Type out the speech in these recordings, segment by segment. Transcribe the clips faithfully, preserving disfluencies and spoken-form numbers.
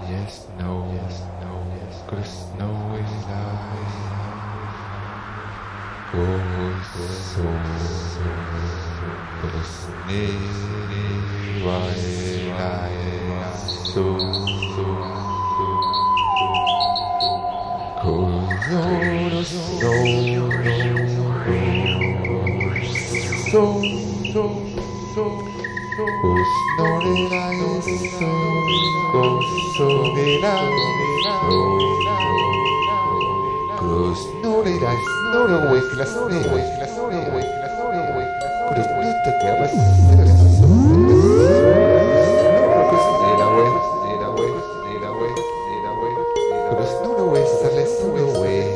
Yes, no, yes, no, yes, cause snow is lies. Cause so, cause snee, why, so, so, cause all the snow, so, so, so. Cause snowy lies, cause snowy lies, cause snowy lies, snowy awake, la snowy awake, la snowy awake, la snowy awake, cause the blood that there was, cause need away, need away, need away, need away, cause snowy away, so let's snowy away.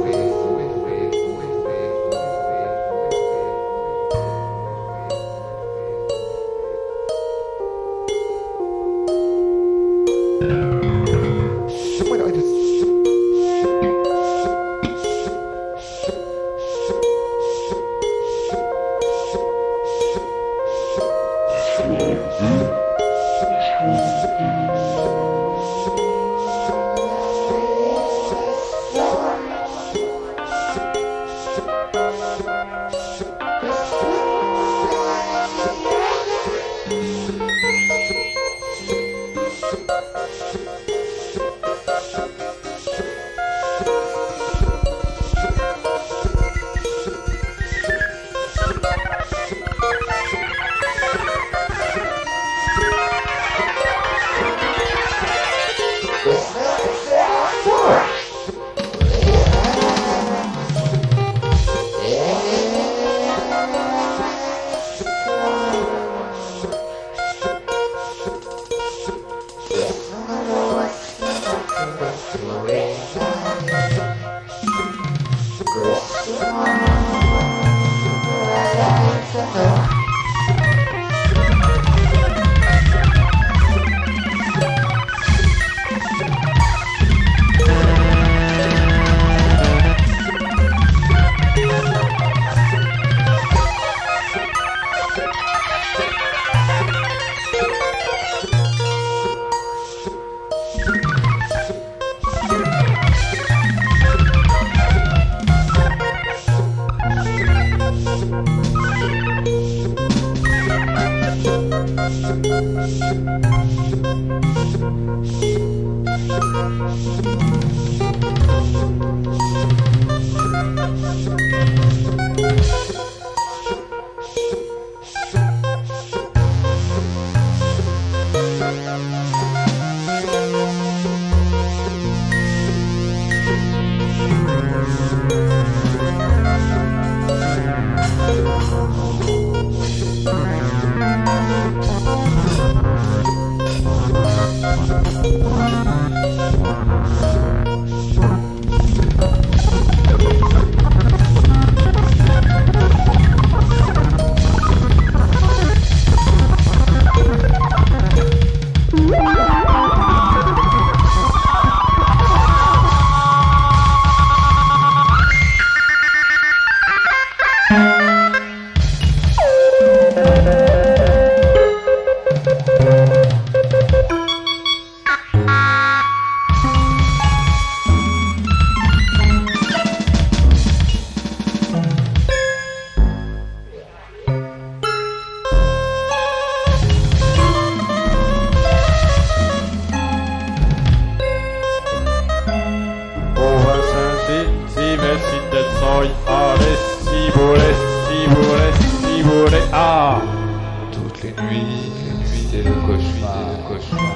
Toutes les nuits, c'est le cauchemar, le cauchemar.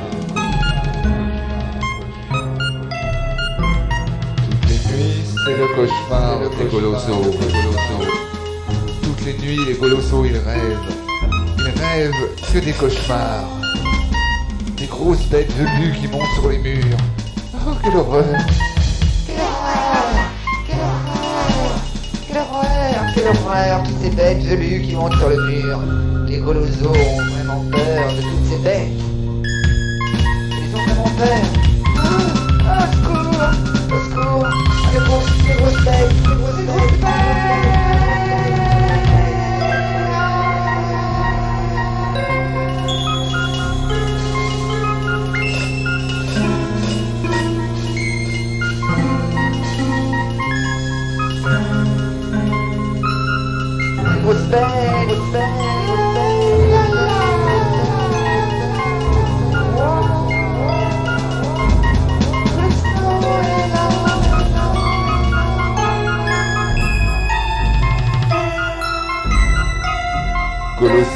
Toutes les nuits, c'est le cauchemar des colossos, Toutes les nuits, les colossos, ils rêvent. Ils rêvent que des cauchemars. Des grosses bêtes velues qui montent sur les murs. Oh, quelle horreur! Quelle horreur, quelle horreur, toutes ces bêtes velues qui montent sur le mur. Les colossos ont vraiment peur de toutes ces bêtes. Ils ont vraiment peur. Ah, ah, secours, au secours, les grosses, les grosses bêtes, les grosses, les grosses bêtes.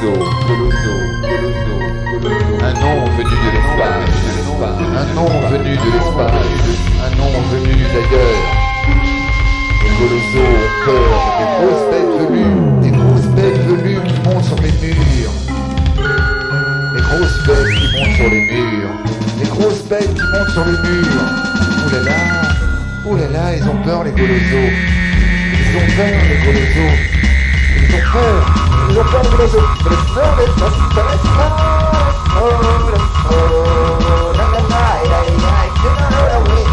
Colosso, Colosso, Colosso, Colosso. Un nom venu de l'espace, un nom venu de l'espace, un nom venu d'ailleurs. Les Colossos ont peur des grosses bêtes velues, des grosses bêtes velues qui montent sur les murs. Les grosses bêtes qui montent sur les murs, les grosses bêtes qui montent sur les murs. Ouh là là, ouh là là, ils ont peur les Colossos. Ils ont peur les Colossos. Ils ont peur, ils ont peur les Colossos. Mais les peurs, les peurs, les peurs, les peurs, les peurs, la la la, et la la, et c'est la la la, oui.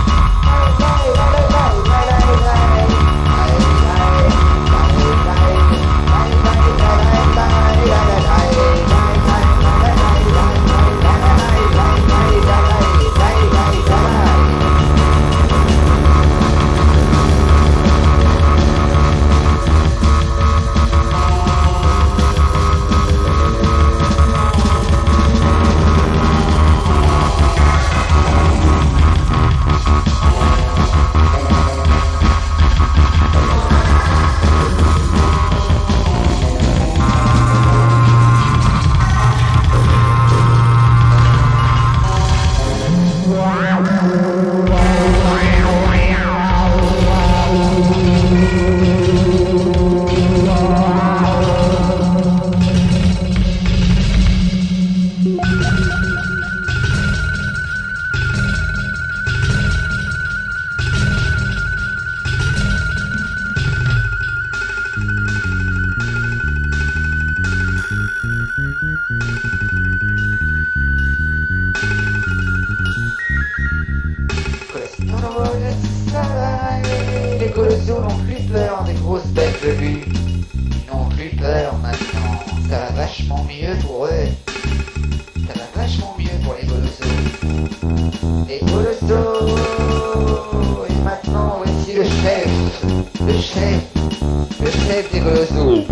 Les Colossos n'ont plus peur des grosses bêtes velues. Ils n'ont plus peur maintenant. Ça va vachement mieux pour eux. Ça va vachement mieux pour les Colossos. Les Colossos. Et maintenant voici le chef. Le chef. Le chef des Colossos.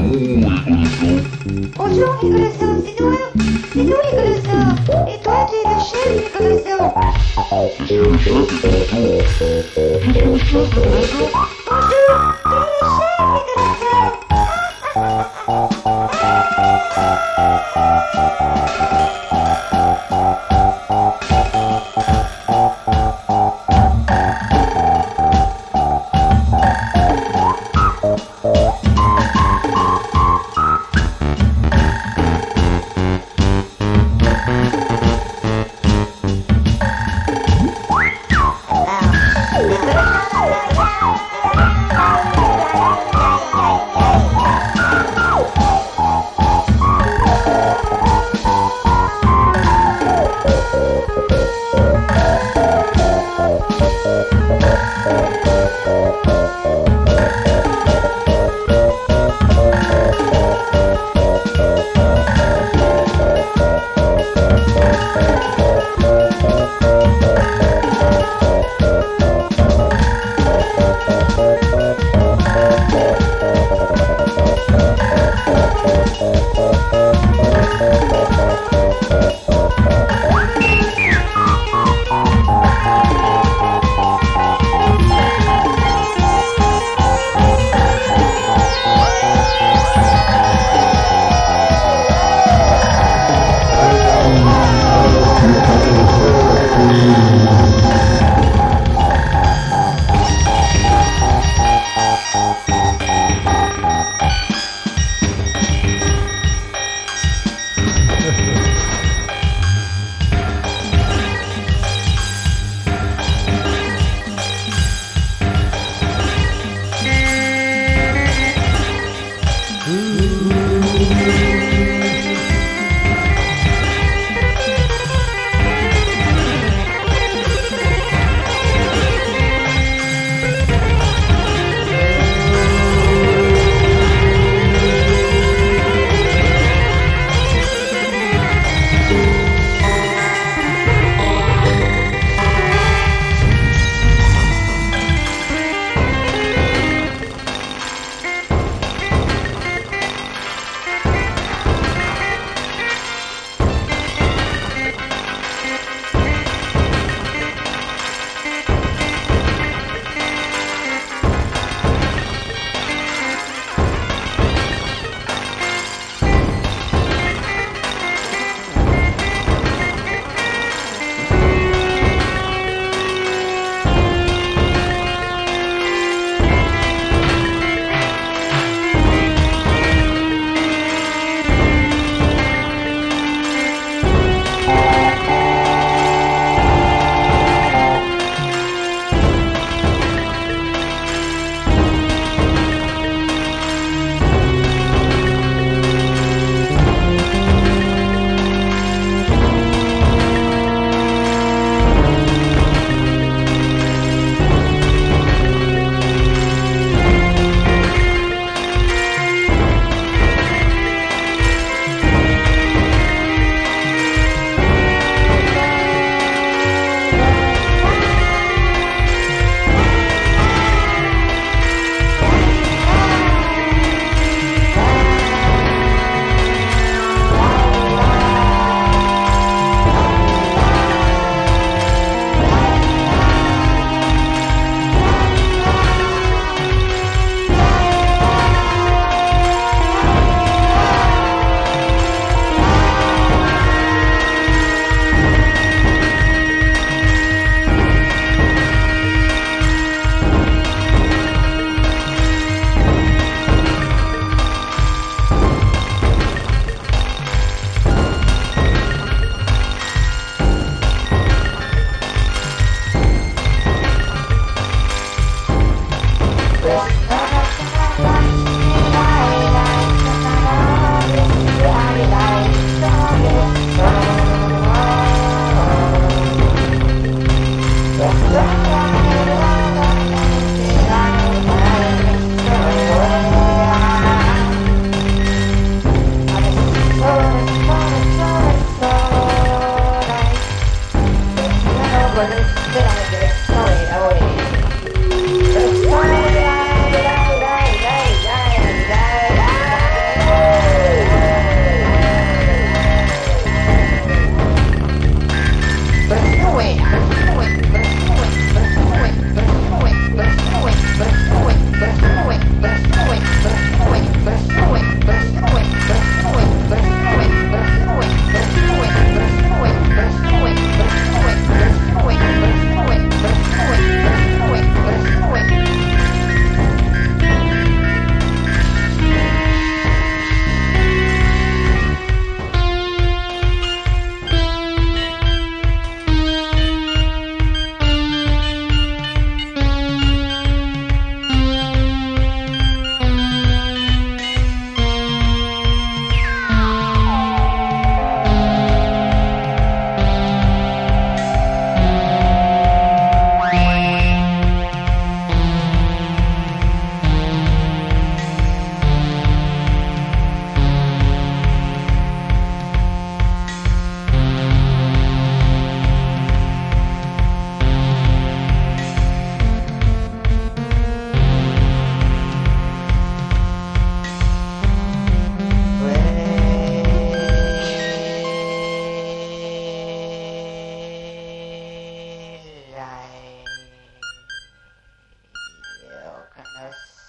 Bonjour les Colossos, c'est nous. C'est nous les Colossos. Et toi tu es le chef des Colossos. Je suis le chef des Colossos. Je suis le chef des Colossos. Bonjour, tu es le chef des Colossos. Ah, les Colossos, questa è la direzione, lavori. Direzione, dai, dai, dai, dai, dai, dai, dai. Persuade, persuade, persuade, persuade, persuade, persuade, persuade, persuade, persuade, persuade, persuade, persuade, Io conosco